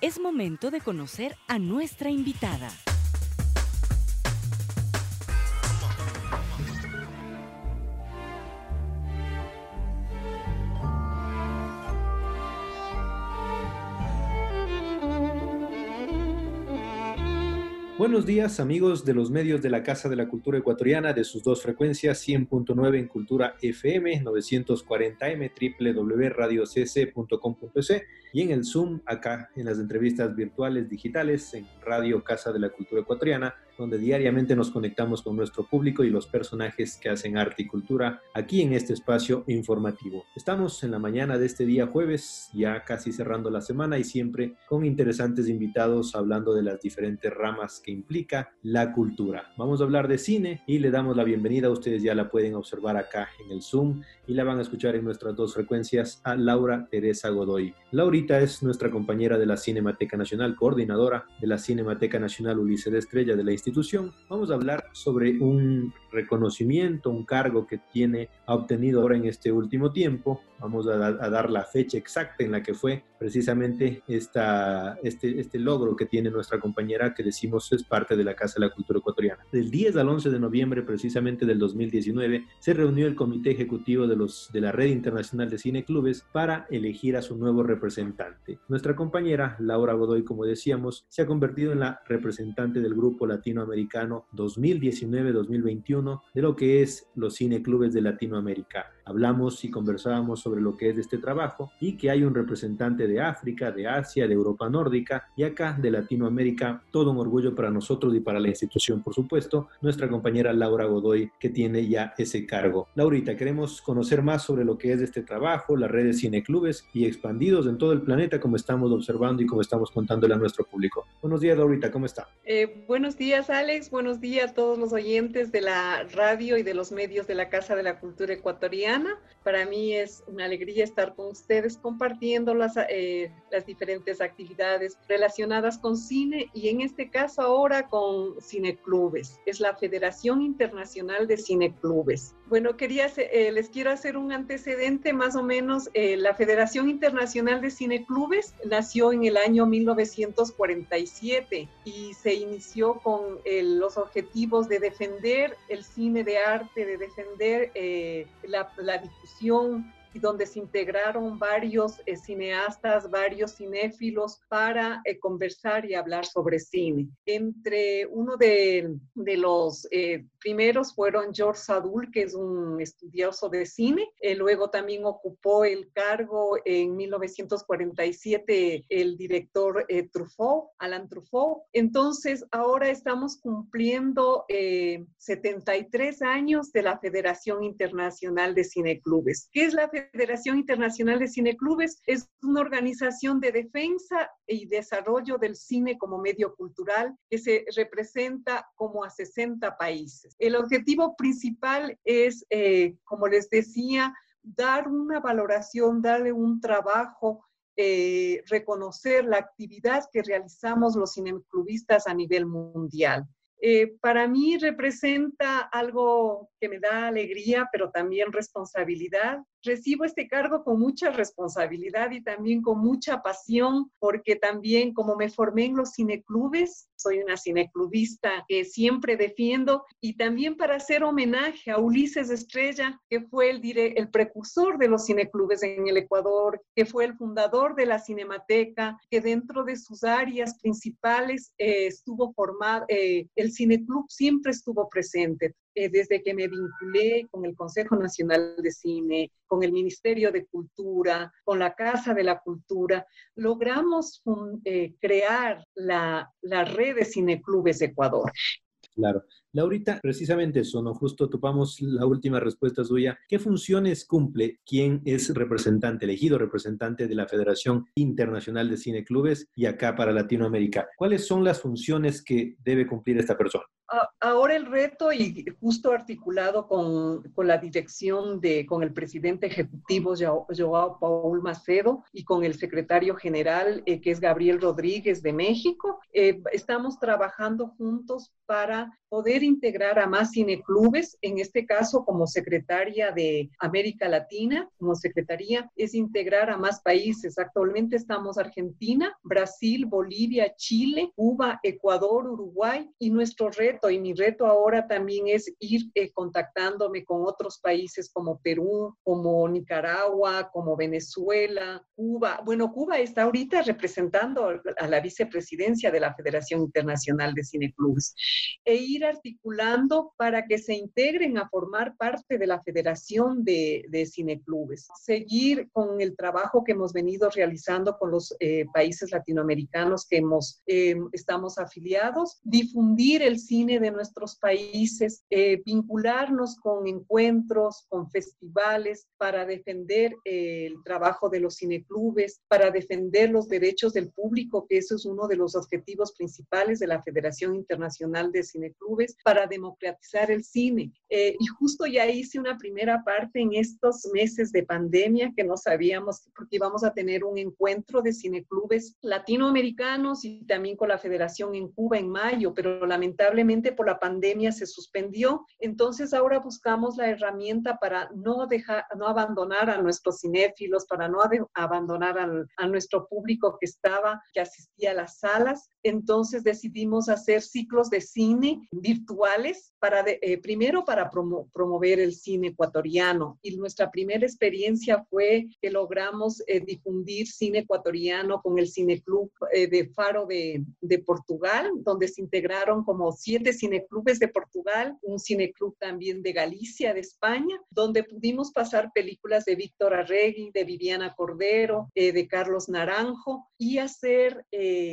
Es momento de conocer a nuestra invitada. Buenos días, amigos de los medios de la Casa de la Cultura Ecuatoriana, de sus dos frecuencias, 100.9 en Cultura FM, 940M, www.radiocc.com.es y en el Zoom, acá en las entrevistas virtuales digitales en Radio Casa de la Cultura Ecuatoriana, donde diariamente nos conectamos con nuestro público y los personajes que hacen arte y cultura aquí en este espacio informativo. Estamos en la mañana de este día jueves, ya casi cerrando la semana y siempre con interesantes invitados hablando de las diferentes ramas que implica la cultura. Vamos a hablar de cine y le damos la bienvenida, ustedes ya la pueden observar acá en el Zoom y la van a escuchar en nuestras dos frecuencias, a Laura Teresa Godoy. Laurita es nuestra compañera de la Cinemateca Nacional, coordinadora de la Cinemateca Nacional Ulises de Estrella de la institución. Vamos a hablar sobre un reconocimiento, un cargo que ha obtenido ahora en este último tiempo. Vamos a dar la fecha exacta en la que fue precisamente este logro que tiene nuestra compañera, que decimos es parte de la Casa de la Cultura Ecuatoriana. Del 10 al 11 de noviembre precisamente del 2019 se reunió el Comité Ejecutivo de la Red Internacional de Cineclubes para elegir a su nuevo representante. Nuestra compañera Laura Godoy, como decíamos, se ha convertido en la representante del Grupo Latinoamericano 2019-2021 de lo que es los cineclubes de Latinoamérica. Hablamos y conversábamos sobre lo que es este trabajo y que hay un representante de África, de Asia, de Europa Nórdica y acá de Latinoamérica. Todo un orgullo para nosotros y para la institución, por supuesto, nuestra compañera Laura Godoy, que tiene ya ese cargo. Laurita, queremos conocer más sobre lo que es este trabajo, las redes cineclubes y expandidos en todo el planeta, como estamos observando y como estamos contándole a nuestro público. Buenos días, Laurita, ¿cómo está? Buenos días, Alex. Buenos días a todos los oyentes de la radio y de los medios de la Casa de la Cultura Ecuatoriana. Para mí es una alegría estar con ustedes compartiendo las diferentes actividades relacionadas con cine y en este caso ahora con cineclubes. Es la Federación Internacional de Cineclubes. Bueno, les quiero hacer un antecedente más o menos. La Federación Internacional de Cineclubes nació en el año 1947 y se inició con los objetivos de defender el cine de arte, de defender la difusión, y donde se integraron varios cineastas, varios cinéfilos para conversar y hablar sobre cine. Entre uno de los primeros fueron George Sadoul, que es un estudioso de cine. Luego también ocupó el cargo en 1947 el director Truffaut, Alain Truffaut. Entonces, ahora estamos cumpliendo 73 años de la Federación Internacional de Cineclubes. ¿Qué es la Federación Internacional de Cineclubes? Es una organización de defensa y desarrollo del cine como medio cultural que se representa como a 60 países. El objetivo principal es, como les decía, dar una valoración, darle un trabajo, reconocer la actividad que realizamos los cineclubistas a nivel mundial. Para mí representa algo que me da alegría, pero también responsabilidad. Recibo este cargo con mucha responsabilidad y también con mucha pasión, porque también como me formé en los cineclubes, soy una cineclubista que siempre defiendo, y también para hacer homenaje a Ulises Estrella, que fue el precursor de los cineclubes en el Ecuador, que fue el fundador de la Cinemateca, que dentro de sus áreas principales estuvo formado, el cineclub siempre estuvo presente. Desde que me vinculé con el Consejo Nacional de Cine, con el Ministerio de Cultura, con la Casa de la Cultura, logramos crear la red de cineclubes de Ecuador. Claro. Laurita, precisamente eso, ¿no? Justo topamos la última respuesta suya. ¿Qué funciones cumple quien es elegido representante de la Federación Internacional de Cineclubes y acá para Latinoamérica? ¿Cuáles son las funciones que debe cumplir esta persona? Ahora el reto, y justo articulado con la dirección con el presidente ejecutivo Joao Paul Macedo y con el secretario general, que es Gabriel Rodríguez de México, estamos trabajando juntos para poder integrar a más cineclubes. En este caso, como secretaria de América Latina, como secretaría, es integrar a más países. Actualmente estamos Argentina, Brasil, Bolivia, Chile, Cuba, Ecuador, Uruguay, y nuestro reto, y mi reto ahora también es ir contactándome con otros países como Perú, como Nicaragua, como Venezuela, Cuba. Bueno, Cuba está ahorita representando a la vicepresidencia de la Federación Internacional de Cineclubes, e ir articulando para que se integren a formar parte de la Federación de Cineclubes. Seguir con el trabajo que hemos venido realizando con los países latinoamericanos que estamos afiliados, difundir el cine de nuestros países, vincularnos con encuentros, con festivales para defender el trabajo de los cineclubes, para defender los derechos del público, que eso es uno de los objetivos principales de la Federación Internacional de Cineclubes, para democratizar el cine. Y justo ya hice una primera parte en estos meses de pandemia, que no sabíamos, porque íbamos a tener un encuentro de cineclubes latinoamericanos y también con la Federación en Cuba en mayo, pero lamentablemente por la pandemia se suspendió. Entonces ahora buscamos la herramienta para no abandonar a nuestros cinéfilos, para no abandonar a nuestro público que asistía a las salas. Entonces decidimos hacer ciclos de cine virtuales primero para promover el cine ecuatoriano. Y nuestra primera experiencia fue que logramos difundir cine ecuatoriano con el Cineclub de Faro de Portugal, donde se integraron como 7 cineclubes de Portugal, un cineclub también de Galicia, de España, donde pudimos pasar películas de Víctor Arregui, de Viviana Cordero, de Carlos Naranjo, y hacer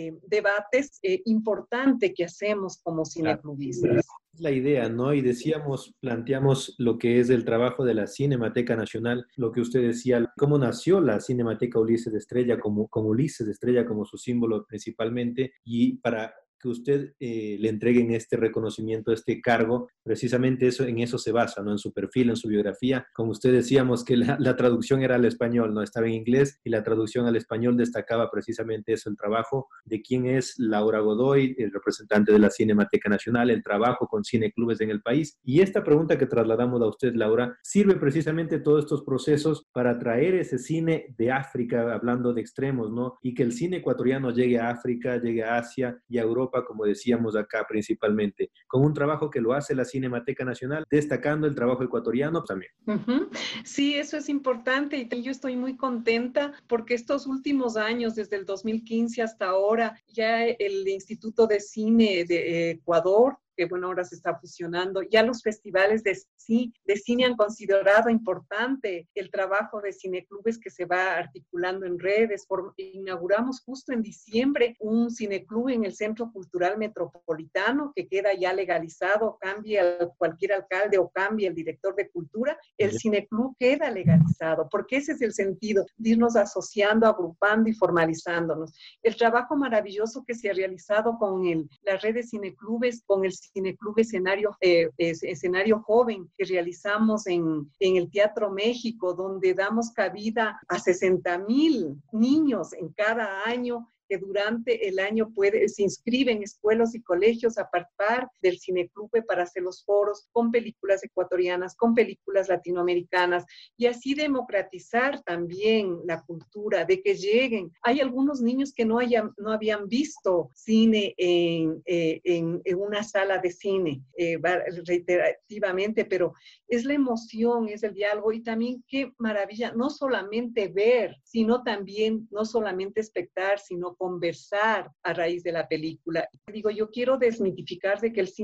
debates importantes que hacemos como cineclubistas. Es la idea, ¿no? Y planteamos lo que es el trabajo de la Cinemateca Nacional, lo que usted decía, cómo nació la Cinemateca Ulises de Estrella, con Ulises de Estrella como su símbolo principalmente, y para que usted le entreguen este reconocimiento, este cargo, precisamente en eso se basa, ¿no? En su perfil, en su biografía. Como usted decíamos que la traducción era al español, no estaba en inglés, y la traducción al español destacaba precisamente eso, el trabajo de quién es Laura Godoy, el representante de la Cinemateca Nacional, el trabajo con cineclubes en el país. Y esta pregunta que trasladamos a usted, Laura, sirve precisamente todos estos procesos para traer ese cine de África, hablando de extremos, ¿no? Y que el cine ecuatoriano llegue a África, llegue a Asia y a Europa, como decíamos acá principalmente, con un trabajo que lo hace la Cinemateca Nacional, destacando el trabajo ecuatoriano también. Uh-huh. Sí, eso es importante, y yo estoy muy contenta porque estos últimos años, desde el 2015 hasta ahora, ya el Instituto de Cine de Ecuador, que bueno, ahora se está fusionando, ya los festivales de cine han considerado importante el trabajo de cineclubes que se va articulando en redes. Inauguramos justo en diciembre un cineclub en el Centro Cultural Metropolitano, que queda ya legalizado, cambie cualquier alcalde o cambie el director de cultura, el cineclub queda legalizado, porque ese es el sentido, de irnos asociando, agrupando y formalizándonos. El trabajo maravilloso que se ha realizado con la red de cineclubes, con el Cineclub Escenario Joven que realizamos en el Teatro México, donde damos cabida a 60,000 niños en cada año, que durante el año se inscriben en escuelas y colegios a participar del Cineclub para hacer los foros con películas ecuatorianas, con películas latinoamericanas, y así democratizar también la cultura, de que lleguen. Hay algunos niños que no habían visto cine en una sala de cine, reiterativamente, pero es la emoción, es el diálogo, y también qué maravilla, no solamente ver, sino también, no solamente espectar, sino conversar a raíz de la película. Digo, yo quiero desmitificar de que el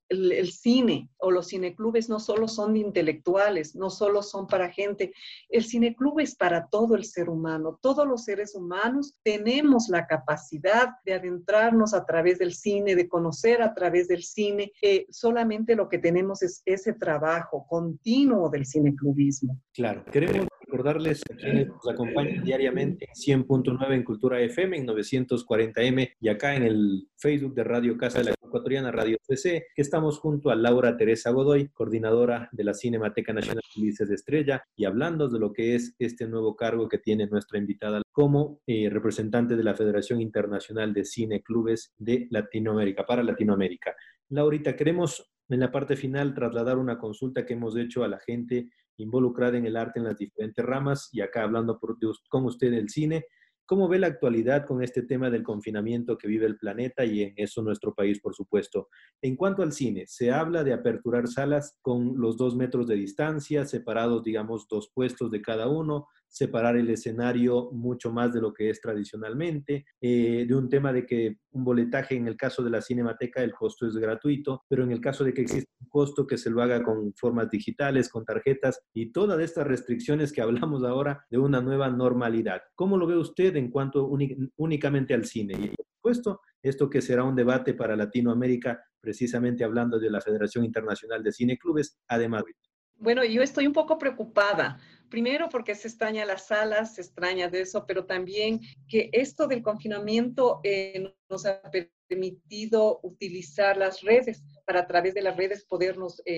cine o los cineclubes no solo son de intelectuales, no solo son para gente. El cineclub es para todo el ser humano. Todos los seres humanos tenemos la capacidad de adentrarnos a través del cine, de conocer a través del cine. Solamente lo que tenemos es ese trabajo continuo del cineclubismo. Claro, queremos recordarles a quienes nos acompañan diariamente en 100.9 en Cultura FM, en 940M y acá en el Facebook de Radio Casa de la Ecuatoriana Radio CC, que estamos junto a Laura Teresa Godoy, coordinadora de la Cinemateca Nacional Ulises Estrella, y hablando de lo que es este nuevo cargo que tiene nuestra invitada como representante de la Federación Internacional de Cine Clubes de Latinoamérica, para Latinoamérica. Laurita, queremos en la parte final trasladar una consulta que hemos hecho a la gente involucrada en el arte en las diferentes ramas, y acá hablando con usted del cine. ¿Cómo ve la actualidad con este tema del confinamiento que vive el planeta y en eso nuestro país, por supuesto? En cuanto al cine, se habla de aperturar salas con los 2 metros de distancia, separados, digamos, 2 puestos de cada uno, separar el escenario mucho más de lo que es tradicionalmente, de un tema de que un boletaje, en el caso de la Cinemateca, el costo es gratuito, pero en el caso de que exista un costo, que se lo haga con formas digitales, con tarjetas, y todas estas restricciones que hablamos ahora de una nueva normalidad. ¿Cómo lo ve usted en cuanto únicamente al cine? Y por supuesto, esto que será un debate para Latinoamérica, precisamente hablando de la Federación Internacional de Cine Clubes, además. Bueno, yo estoy un poco preocupada. Primero porque se extraña las salas, se extraña de eso, pero también que esto del confinamiento nos ha permitido utilizar las redes para a través de las redes poder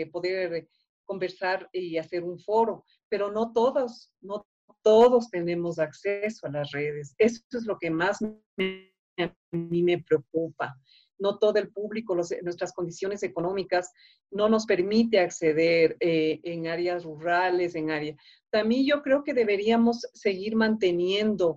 conversar y hacer un foro, pero no todos tenemos acceso a las redes. Eso es lo que más a mí me preocupa. No todo el público, nuestras condiciones económicas no nos permite acceder en áreas rurales, También yo creo que deberíamos seguir manteniendo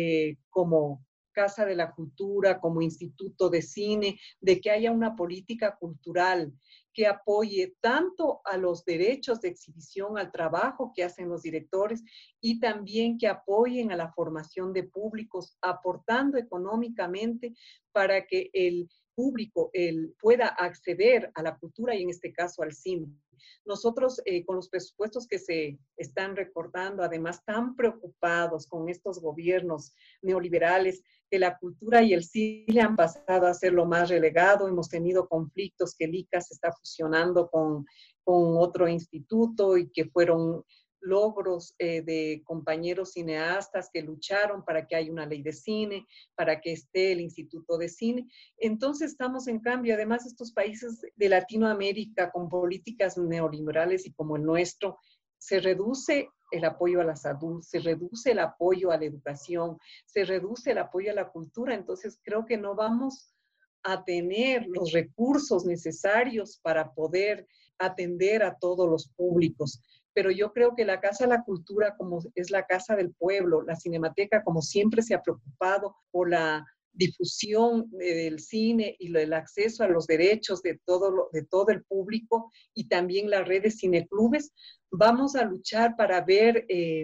como Casa de la Cultura, como Instituto de Cine, de que haya una política cultural que apoye tanto a los derechos de exhibición, al trabajo que hacen los directores, y también que apoyen a la formación de públicos, aportando económicamente para que el público pueda acceder a la cultura y en este caso al cine. Nosotros con los presupuestos que se están recortando, además tan preocupados con estos gobiernos neoliberales, que la cultura y el cine han pasado a ser lo más relegado. Hemos tenido conflictos, que el ICA se está fusionando con otro instituto y que fueron logros de compañeros cineastas que lucharon para que haya una ley de cine, para que esté el Instituto de Cine. Entonces estamos en cambio, además estos países de Latinoamérica con políticas neoliberales y como el nuestro, se reduce el apoyo a la salud, se reduce el apoyo a la educación, se reduce el apoyo a la cultura. Entonces creo que no vamos a tener los recursos necesarios para poder atender a todos los públicos. Pero yo creo que la Casa de la Cultura, como es la casa del pueblo, la Cinemateca, como siempre se ha preocupado por la difusión del cine y el acceso a los derechos de todo el público, y también las redes cineclubes, vamos a luchar para ver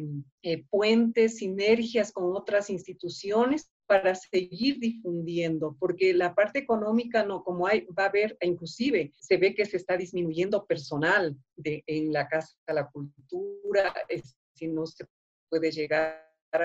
puentes, sinergias con otras instituciones para seguir difundiendo, porque la parte económica no, como va a haber, inclusive se ve que se está disminuyendo personal en la Casa de la Cultura, si no se puede llegar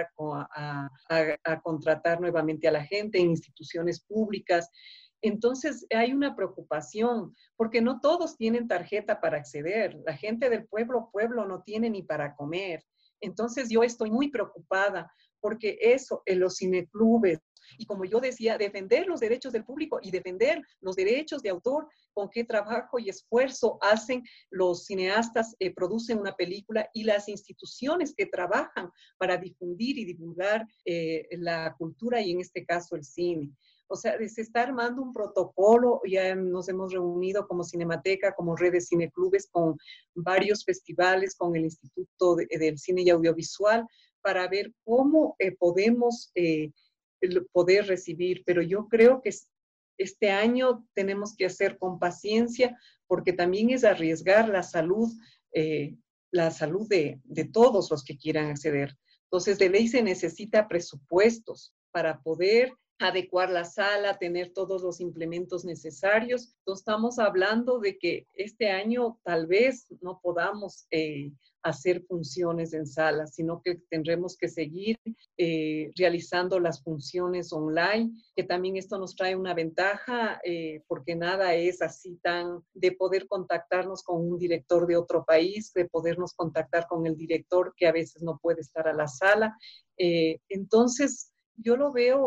a contratar nuevamente a la gente en instituciones públicas. Entonces hay una preocupación, porque no todos tienen tarjeta para acceder. La gente del pueblo no tiene ni para comer. Entonces yo estoy muy preocupada porque eso en los cineclubes, y como yo decía, defender los derechos del público y defender los derechos de autor, con qué trabajo y esfuerzo hacen los cineastas, producen una película, y las instituciones que trabajan para difundir y divulgar la cultura y en este caso el cine. O sea, se está armando un protocolo, ya nos hemos reunido como Cinemateca, como Red de Cineclubes, con varios festivales, con el Instituto del Cine y Audiovisual, para ver cómo podemos poder recibir. Pero yo creo que este año tenemos que hacer con paciencia, porque también es arriesgar la salud de todos los que quieran acceder. Entonces, de ley se necesita presupuestos para poder adecuar la sala, tener todos los implementos necesarios. Entonces, estamos hablando de que este año tal vez no podamos hacer funciones en sala, sino que tendremos que seguir realizando las funciones online, que también esto nos trae una ventaja, porque nada es así tan de poder contactarnos con un director de otro país, de podernos contactar con el director que a veces no puede estar a la sala. Entonces, yo lo veo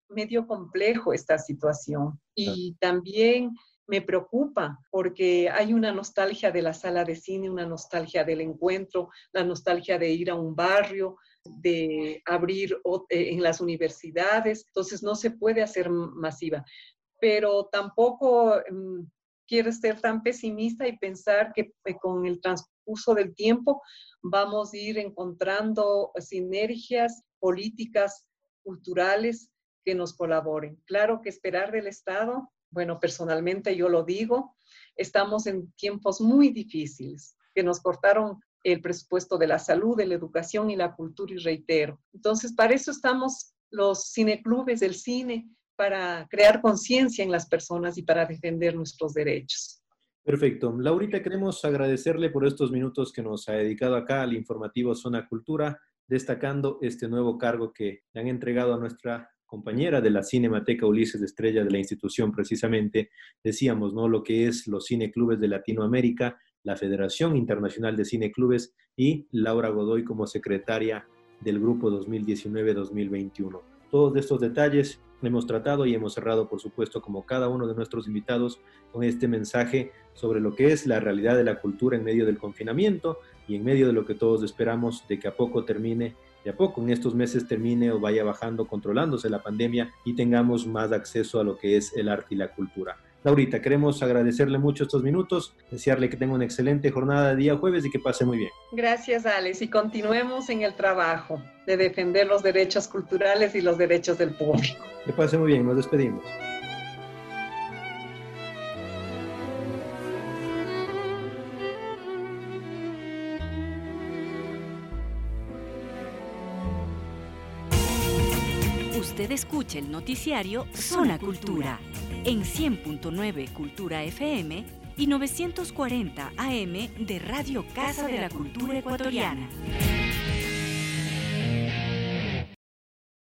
medio complejo esta situación y también me preocupa porque hay una nostalgia de la sala de cine, una nostalgia del encuentro, la nostalgia de ir a un barrio, de abrir en las universidades, entonces no se puede hacer masiva, pero tampoco quiero ser tan pesimista y pensar que con el transcurso del tiempo vamos a ir encontrando sinergias políticas, culturales que nos colaboren. Claro que esperar del Estado, bueno, personalmente yo lo digo, estamos en tiempos muy difíciles, que nos cortaron el presupuesto de la salud, de la educación y la cultura, y reitero. Entonces, para eso estamos los cineclubes del cine, para crear conciencia en las personas y para defender nuestros derechos. Perfecto. Laurita, queremos agradecerle por estos minutos que nos ha dedicado acá al informativo Zona Cultura, destacando este nuevo cargo que le han entregado a nuestra compañera de la Cinemateca Ulises Estrella de la institución, precisamente, decíamos, ¿no? Lo que es los cineclubes de Latinoamérica, la Federación Internacional de Cineclubes y Laura Godoy como secretaria del grupo 2019-2021. Todos estos detalles hemos tratado y hemos cerrado, por supuesto, como cada uno de nuestros invitados, con este mensaje sobre lo que es la realidad de la cultura en medio del confinamiento y en medio de lo que todos esperamos de que a poco termine, de a poco en estos meses termine o vaya bajando, controlándose la pandemia y tengamos más acceso a lo que es el arte y la cultura. Laurita, queremos agradecerle mucho estos minutos, desearle que tenga una excelente jornada de día jueves y que pase muy bien. Gracias, Alex, y continuemos en el trabajo de defender los derechos culturales y los derechos del público. Que pase muy bien, nos despedimos. Usted escucha el noticiario Zona Cultura en 100.9 Cultura FM y 940 AM de Radio Casa de la Cultura Ecuatoriana.